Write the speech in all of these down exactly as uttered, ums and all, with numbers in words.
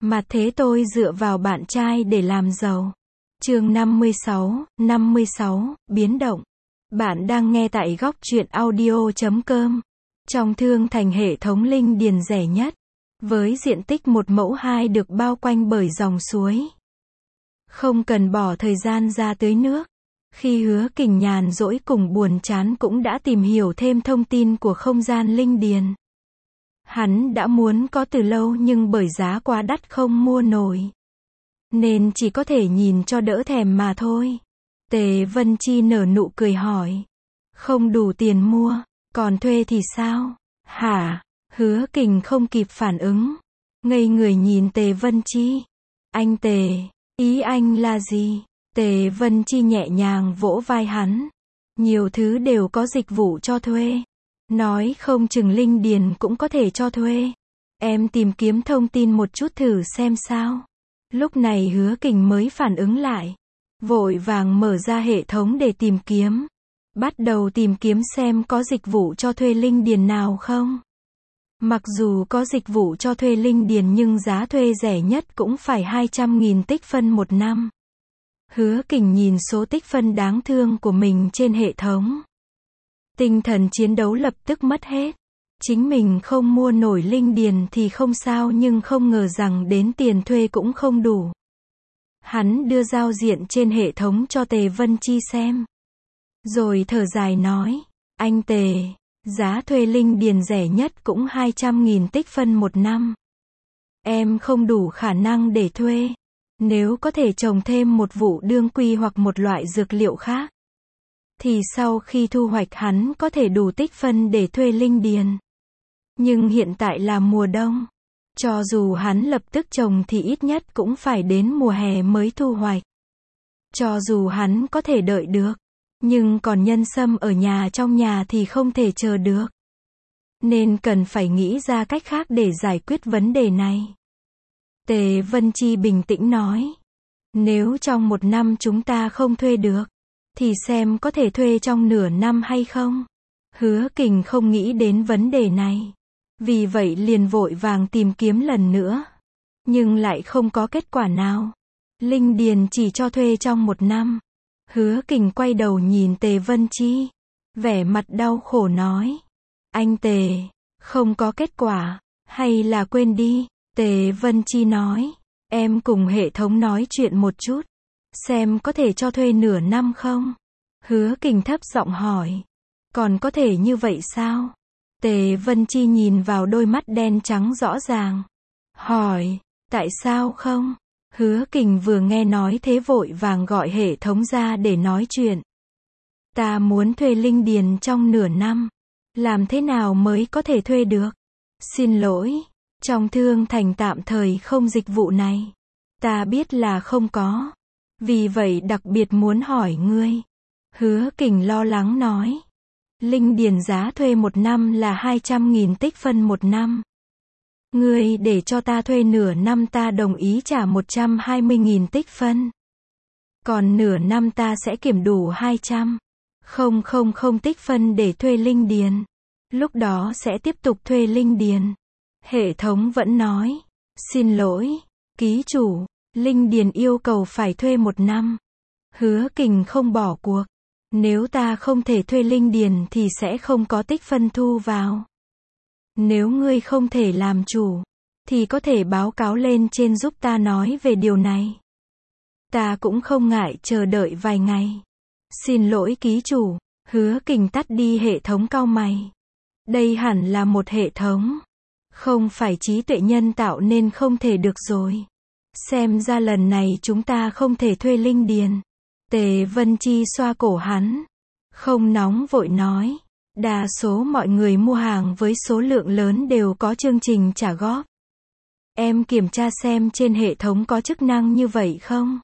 Mà thế tôi dựa vào bạn trai để làm giàu. Chương năm mươi sáu, năm mươi sáu, biến động. Bạn đang nghe tại góc truyện audio chấm com. Trong Thương Thành, hệ thống linh điền rẻ nhất, với diện tích một mẫu hai được bao quanh bởi dòng suối. Không cần bỏ thời gian ra tưới nước. Khi Hứa Kình nhàn rỗi cùng buồn chán cũng đã tìm hiểu thêm thông tin của không gian linh điền. Hắn đã muốn có từ lâu nhưng bởi giá quá đắt không mua nổi, nên chỉ có thể nhìn cho đỡ thèm mà thôi. Tề Vân Chi nở nụ cười hỏi. Không đủ tiền mua, còn thuê thì sao? Hả? Hứa Kình không kịp phản ứng. Ngây người nhìn Tề Vân Chi. Anh Tề, ý anh là gì? Tề Vân Chi nhẹ nhàng vỗ vai hắn. Nhiều thứ đều có dịch vụ cho thuê. Nói không chừng linh điền cũng có thể cho thuê. Em tìm kiếm thông tin một chút thử xem sao. Lúc này Hứa Kình mới phản ứng lại. Vội vàng mở ra hệ thống để tìm kiếm. Bắt đầu tìm kiếm xem có dịch vụ cho thuê linh điền nào không. Mặc dù có dịch vụ cho thuê linh điền nhưng giá thuê rẻ nhất cũng phải hai trăm nghìn tích phân một năm. Hứa Kình nhìn số tích phân đáng thương của mình trên hệ thống. Tinh thần chiến đấu lập tức mất hết. Chính mình không mua nổi linh điền thì không sao nhưng không ngờ rằng đến tiền thuê cũng không đủ. Hắn đưa giao diện trên hệ thống cho Tề Vân Chi xem. Rồi thở dài nói. Anh Tề, giá thuê linh điền rẻ nhất cũng hai trăm nghìn tích phân một năm. Em không đủ khả năng để thuê. Nếu có thể trồng thêm một vụ đương quy hoặc một loại dược liệu khác, thì sau khi thu hoạch hắn có thể đủ tích phân để thuê linh điền. Nhưng hiện tại là mùa đông. Cho dù hắn lập tức trồng thì ít nhất cũng phải đến mùa hè mới thu hoạch. Cho dù hắn có thể đợi được, nhưng còn nhân sâm ở nhà trong nhà thì không thể chờ được. Nên cần phải nghĩ ra cách khác để giải quyết vấn đề này. Tề Vân Chi bình tĩnh nói. Nếu trong một năm chúng ta không thuê được, thì xem có thể thuê trong nửa năm hay không. Hứa Kình không nghĩ đến vấn đề này. Vì vậy liền vội vàng tìm kiếm lần nữa. Nhưng lại không có kết quả nào. Linh điền chỉ cho thuê trong một năm. Hứa Kình quay đầu nhìn Tề Vân Chi. Vẻ mặt đau khổ nói. Anh Tề, không có kết quả. Hay là quên đi. Tề Vân Chi nói. Em cùng hệ thống nói chuyện một chút. Xem có thể cho thuê nửa năm không? Hứa Kình thấp giọng hỏi. Còn có thể như vậy sao? Tề Vân Chi nhìn vào đôi mắt đen trắng rõ ràng. Hỏi. Tại sao không? Hứa Kình vừa nghe nói thế vội vàng gọi hệ thống ra để nói chuyện. Ta muốn thuê linh điền trong nửa năm. Làm thế nào mới có thể thuê được? Xin lỗi. Trong Thương Thành tạm thời không dịch vụ này. Ta biết là không có. Vì vậy đặc biệt muốn hỏi ngươi. Hứa Kình lo lắng nói. Linh điền giá thuê một năm là hai trăm nghìn tích phân một năm. Ngươi để cho ta thuê nửa năm ta đồng ý trả một trăm hai mươi nghìn tích phân. Còn nửa năm ta sẽ kiểm đủ hai trăm nghìn tích phân để thuê linh điền. Lúc đó sẽ tiếp tục thuê linh điền. Hệ thống vẫn nói. Xin lỗi, ký chủ, linh điền yêu cầu phải thuê một năm. Hứa Kình không bỏ cuộc. Nếu ta không thể thuê linh điền thì sẽ không có tích phân thu vào. Nếu ngươi không thể làm chủ, thì có thể báo cáo lên trên giúp ta nói về điều này. Ta cũng không ngại chờ đợi vài ngày. Xin lỗi ký chủ. Hứa Kình tắt đi hệ thống cau mày. Đây hẳn là một hệ thống. Không phải trí tuệ nhân tạo nên không thể được rồi. Xem ra lần này chúng ta không thể thuê linh điền. Tề Vân Chi xoa cổ hắn. Không nóng vội nói. Đa số mọi người mua hàng với số lượng lớn đều có chương trình trả góp. Em kiểm tra xem trên hệ thống có chức năng như vậy không?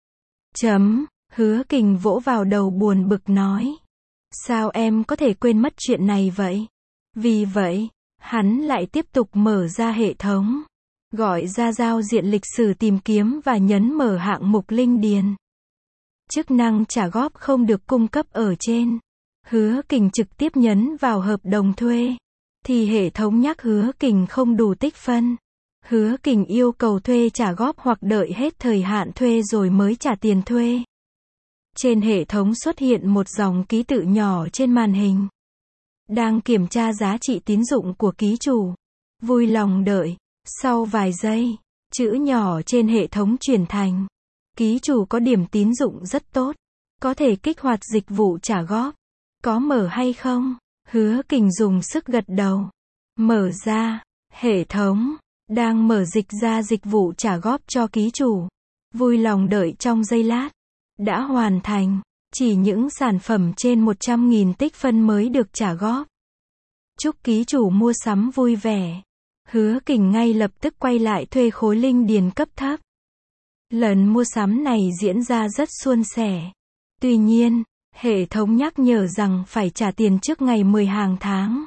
Chấm. Hứa Kình vỗ vào đầu buồn bực nói. Sao em có thể quên mất chuyện này vậy? Vì vậy, hắn lại tiếp tục mở ra hệ thống. Gọi ra giao diện lịch sử tìm kiếm và nhấn mở hạng mục linh điền. Chức năng trả góp không được cung cấp ở trên. Hứa Kình trực tiếp nhấn vào hợp đồng thuê. Thì hệ thống nhắc Hứa Kình không đủ tích phân. Hứa Kình yêu cầu thuê trả góp hoặc đợi hết thời hạn thuê rồi mới trả tiền thuê. Trên hệ thống xuất hiện một dòng ký tự nhỏ trên màn hình. Đang kiểm tra giá trị tín dụng của ký chủ. Vui lòng đợi. Sau vài giây, chữ nhỏ trên hệ thống chuyển thành: ký chủ có điểm tín dụng rất tốt. Có thể kích hoạt dịch vụ trả góp. Có mở hay không? Hứa Kình dùng sức gật đầu. Mở ra. Hệ thống đang mở dịch ra dịch vụ trả góp cho ký chủ. Vui lòng đợi trong giây lát. Đã hoàn thành. Chỉ những sản phẩm trên một trăm nghìn tích phân mới được trả góp. Chúc ký chủ mua sắm vui vẻ. Hứa Kình ngay lập tức quay lại thuê khối linh điền cấp thấp. Lần mua sắm này diễn ra rất suôn sẻ. Tuy nhiên, hệ thống nhắc nhở rằng phải trả tiền trước ngày mười hàng tháng.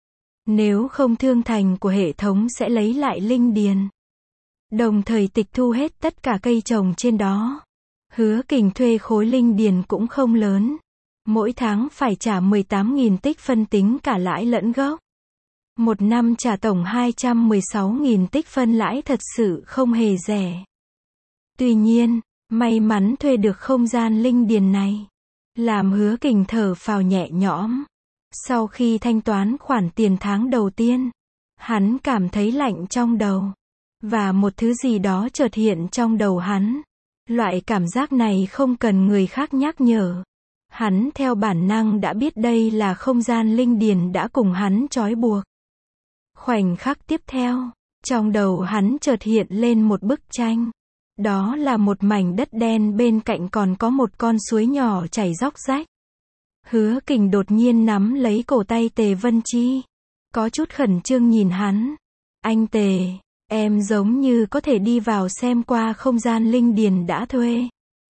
Nếu không thương thành của hệ thống sẽ lấy lại linh điền. Đồng thời tịch thu hết tất cả cây trồng trên đó. Hứa Kình thuê khối linh điền cũng không lớn. Mỗi tháng phải trả mười tám nghìn tích phân tính cả lãi lẫn gốc. Một năm trả tổng hai trăm mười sáu nghìn tích phân lãi, thật sự không hề rẻ. Tuy nhiên, may mắn thuê được không gian linh điền này. Làm Hứa Kình thở phào nhẹ nhõm. Sau khi thanh toán khoản tiền tháng đầu tiên, hắn cảm thấy lạnh trong đầu. Và một thứ gì đó chợt hiện trong đầu hắn. Loại cảm giác này không cần người khác nhắc nhở. Hắn theo bản năng đã biết đây là không gian linh điền đã cùng hắn trói buộc. Khoảnh khắc tiếp theo, trong đầu hắn chợt hiện lên một bức tranh. Đó là một mảnh đất đen, bên cạnh còn có một con suối nhỏ chảy róc rách. Hứa Kình đột nhiên nắm lấy cổ tay Tề Vân Chi. Có chút khẩn trương nhìn hắn. Anh Tề, em giống như có thể đi vào xem qua không gian linh điền đã thuê.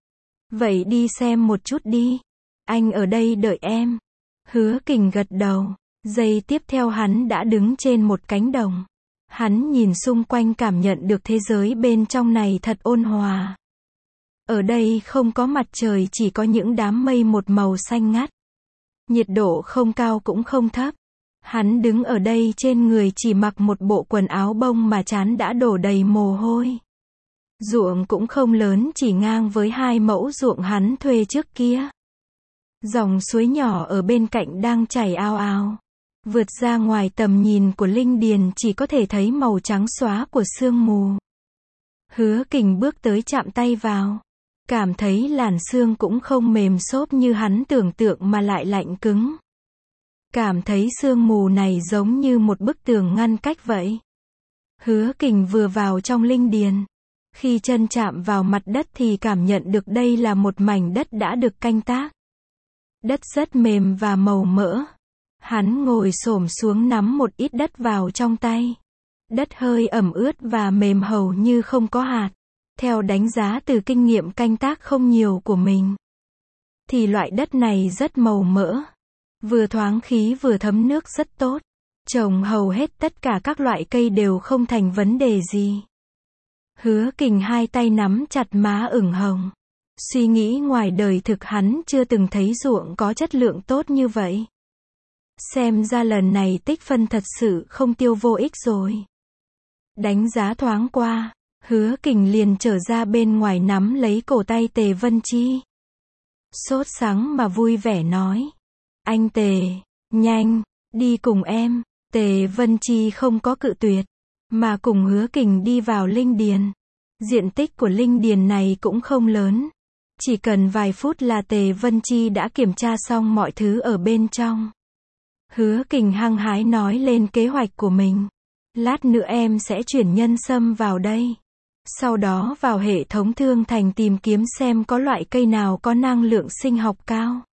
Vậy đi xem một chút đi. Anh ở đây đợi em. Hứa Kình gật đầu. Giây tiếp theo hắn đã đứng trên một cánh đồng. Hắn nhìn xung quanh, cảm nhận được thế giới bên trong này thật ôn hòa. Ở đây không có mặt trời, chỉ có những đám mây một màu xanh ngắt. Nhiệt độ không cao cũng không thấp. Hắn đứng ở đây trên người chỉ mặc một bộ quần áo bông mà trán đã đổ đầy mồ hôi. Ruộng cũng không lớn, chỉ ngang với hai mẫu ruộng hắn thuê trước kia. Dòng suối nhỏ ở bên cạnh đang chảy ào ào. Vượt ra ngoài tầm nhìn của linh điền chỉ có thể thấy màu trắng xóa của sương mù. Hứa Kình bước tới chạm tay vào. Cảm thấy làn sương cũng không mềm xốp như hắn tưởng tượng mà lại lạnh cứng. Cảm thấy sương mù này giống như một bức tường ngăn cách vậy. Hứa Kình vừa vào trong linh điền. Khi chân chạm vào mặt đất thì cảm nhận được đây là một mảnh đất đã được canh tác. Đất rất mềm và màu mỡ. Hắn ngồi xổm xuống nắm một ít đất vào trong tay. Đất hơi ẩm ướt và mềm hầu như không có hạt. Theo đánh giá từ kinh nghiệm canh tác không nhiều của mình, thì loại đất này rất màu mỡ. Vừa thoáng khí vừa thấm nước rất tốt. Trồng hầu hết tất cả các loại cây đều không thành vấn đề gì. Hứa Kình hai tay nắm chặt má ửng hồng. Suy nghĩ ngoài đời thực hắn chưa từng thấy ruộng có chất lượng tốt như vậy. Xem ra lần này tích phân thật sự không tiêu vô ích rồi. Đánh giá thoáng qua, Hứa Kình liền trở ra bên ngoài nắm lấy cổ tay Tề Vân Chi. Sốt sắng mà vui vẻ nói. Anh Tề, nhanh, đi cùng em. Tề Vân Chi không có cự tuyệt, mà cùng Hứa Kình đi vào linh điền. Diện tích của linh điền này cũng không lớn. Chỉ cần vài phút là Tề Vân Chi đã kiểm tra xong mọi thứ ở bên trong. Hứa Kình hăng hái nói lên kế hoạch của mình. Lát nữa em sẽ chuyển nhân sâm vào đây. Sau đó vào hệ thống thương thành tìm kiếm xem có loại cây nào có năng lượng sinh học cao,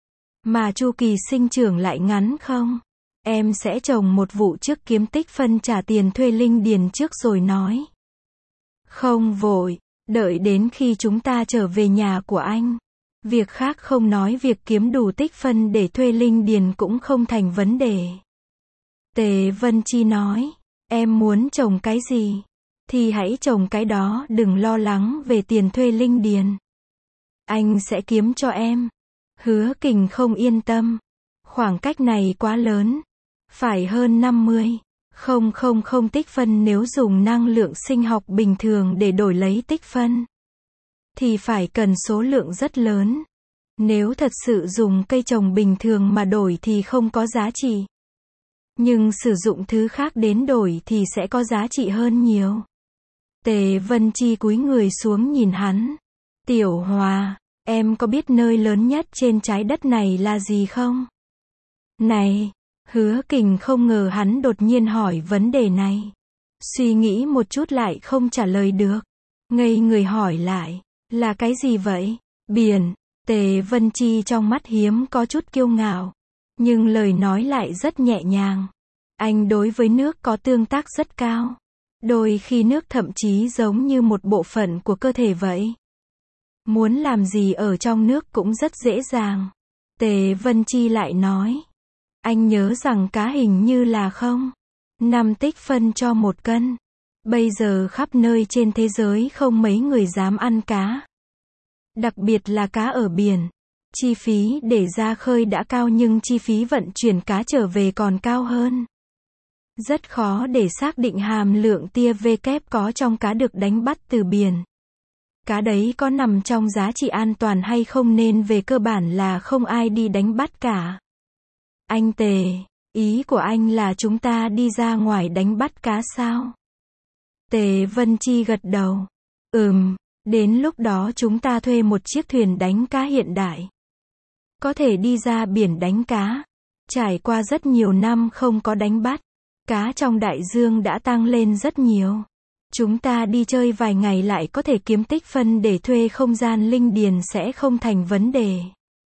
mà chu kỳ sinh trưởng lại ngắn không. Em sẽ trồng một vụ trước kiếm tích phân trả tiền thuê linh điền trước rồi nói. Không vội, đợi đến khi chúng ta trở về nhà của anh. Việc khác không nói, việc kiếm đủ tích phân để thuê linh điền cũng không thành vấn đề. Tề Vân Chi nói, em muốn trồng cái gì thì hãy trồng cái đó, đừng lo lắng về tiền thuê linh điền. Anh sẽ kiếm cho em. Hứa Kình không yên tâm. Khoảng cách này quá lớn. Phải hơn năm mươi Không không không tích phân nếu dùng năng lượng sinh học bình thường để đổi lấy tích phân, thì phải cần số lượng rất lớn. Nếu thật sự dùng cây trồng bình thường mà đổi thì không có giá trị. Nhưng sử dụng thứ khác đến đổi thì sẽ có giá trị hơn nhiều. Tề Vân Chi cúi người xuống nhìn hắn. Tiểu Hòa, em có biết nơi lớn nhất trên trái đất này là gì không? Này, Hứa Kình không ngờ hắn đột nhiên hỏi vấn đề này. Suy nghĩ một chút lại không trả lời được. Ngây người hỏi lại, là cái gì vậy? Biển. Tề Vân Chi trong mắt hiếm có chút kiêu ngạo. Nhưng lời nói lại rất nhẹ nhàng. Anh đối với nước có tương tác rất cao. Đôi khi nước thậm chí giống như một bộ phận của cơ thể vậy. Muốn làm gì ở trong nước cũng rất dễ dàng. Tề Vân Chi lại nói. Anh nhớ rằng cá hình như là không. Năm tích phân cho một cân. Bây giờ khắp nơi trên thế giới không mấy người dám ăn cá. Đặc biệt là cá ở biển. Chi phí để ra khơi đã cao nhưng chi phí vận chuyển cá trở về còn cao hơn. Rất khó để xác định hàm lượng tia V kép có trong cá được đánh bắt từ biển. Cá đấy có nằm trong giá trị an toàn hay không nên về cơ bản là không ai đi đánh bắt cả. Anh Tề, ý của anh là chúng ta đi ra ngoài đánh bắt cá sao? Tề Vân Chi gật đầu. Ừm, đến lúc đó chúng ta thuê một chiếc thuyền đánh cá hiện đại. Có thể đi ra biển đánh cá. Trải qua rất nhiều năm không có đánh bắt, cá trong đại dương đã tăng lên rất nhiều. Chúng ta đi chơi vài ngày lại có thể kiếm tích phân để thuê không gian linh điền sẽ không thành vấn đề.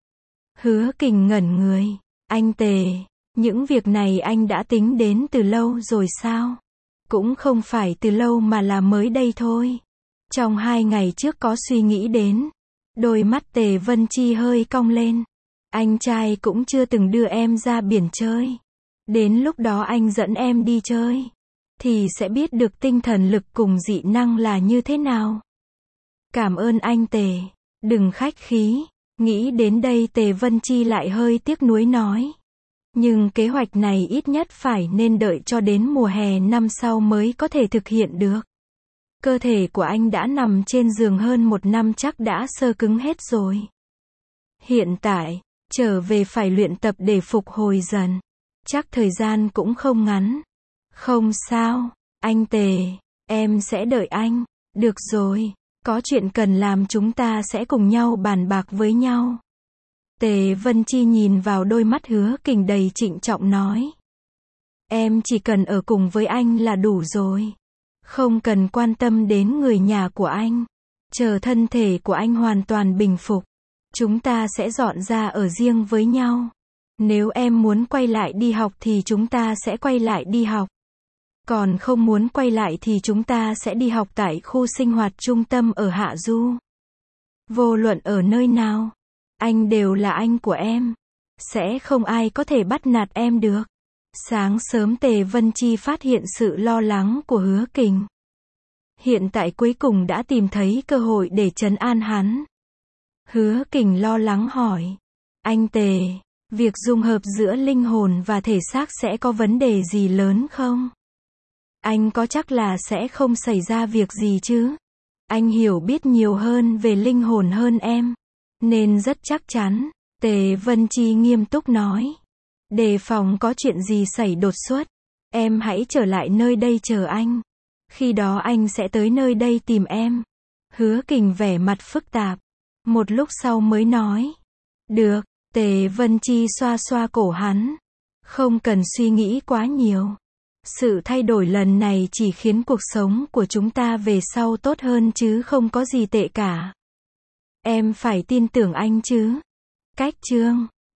Hứa Kình ngẩn người. Anh Tề, những việc này anh đã tính đến từ lâu rồi sao? Cũng không phải từ lâu mà là mới đây thôi. Trong hai ngày trước có suy nghĩ đến. Đôi mắt Tề Vân Chi hơi cong lên. Anh trai cũng chưa từng đưa em ra biển chơi. Đến lúc đó anh dẫn em đi chơi, thì sẽ biết được tinh thần lực cùng dị năng là như thế nào. Cảm ơn anh Tề, đừng khách khí. Nghĩ đến đây Tề Vân Chi lại hơi tiếc nuối nói. Nhưng kế hoạch này ít nhất phải nên đợi cho đến mùa hè năm sau mới có thể thực hiện được. Cơ thể của anh đã nằm trên giường hơn một năm chắc đã xơ cứng hết rồi. Hiện tại, trở về phải luyện tập để phục hồi dần. Chắc thời gian cũng không ngắn. Không sao, anh Tề, em sẽ đợi anh. Được rồi, có chuyện cần làm chúng ta sẽ cùng nhau bàn bạc với nhau. Tề Vân Chi nhìn vào đôi mắt Hứa Kình đầy trịnh trọng nói. Em chỉ cần ở cùng với anh là đủ rồi. Không cần quan tâm đến người nhà của anh. Chờ thân thể của anh hoàn toàn bình phục, chúng ta sẽ dọn ra ở riêng với nhau. Nếu em muốn quay lại đi học thì chúng ta sẽ quay lại đi học. Còn không muốn quay lại thì chúng ta sẽ đi học tại khu sinh hoạt trung tâm ở Hạ Du. Vô luận ở nơi nào, anh đều là anh của em. Sẽ không ai có thể bắt nạt em được. Sáng sớm Tề Vân Chi phát hiện sự lo lắng của Hứa Kình. Hiện tại cuối cùng đã tìm thấy cơ hội để trấn an hắn. Hứa Kình lo lắng hỏi. Anh Tề, việc dung hợp giữa linh hồn và thể xác sẽ có vấn đề gì lớn không? Anh có chắc là sẽ không xảy ra việc gì chứ? Anh hiểu biết nhiều hơn về linh hồn hơn em, nên rất chắc chắn. Tề Vân Chi nghiêm túc nói. Đề phòng có chuyện gì xảy đột xuất. Em hãy trở lại nơi đây chờ anh. Khi đó anh sẽ tới nơi đây tìm em. Hứa Kình vẻ mặt phức tạp. Một lúc sau mới nói. Được. Tề Vân Chi xoa xoa cổ hắn. Không cần suy nghĩ quá nhiều. Sự thay đổi lần này chỉ khiến cuộc sống của chúng ta về sau tốt hơn chứ không có gì tệ cả. Em phải tin tưởng anh chứ. Cách chương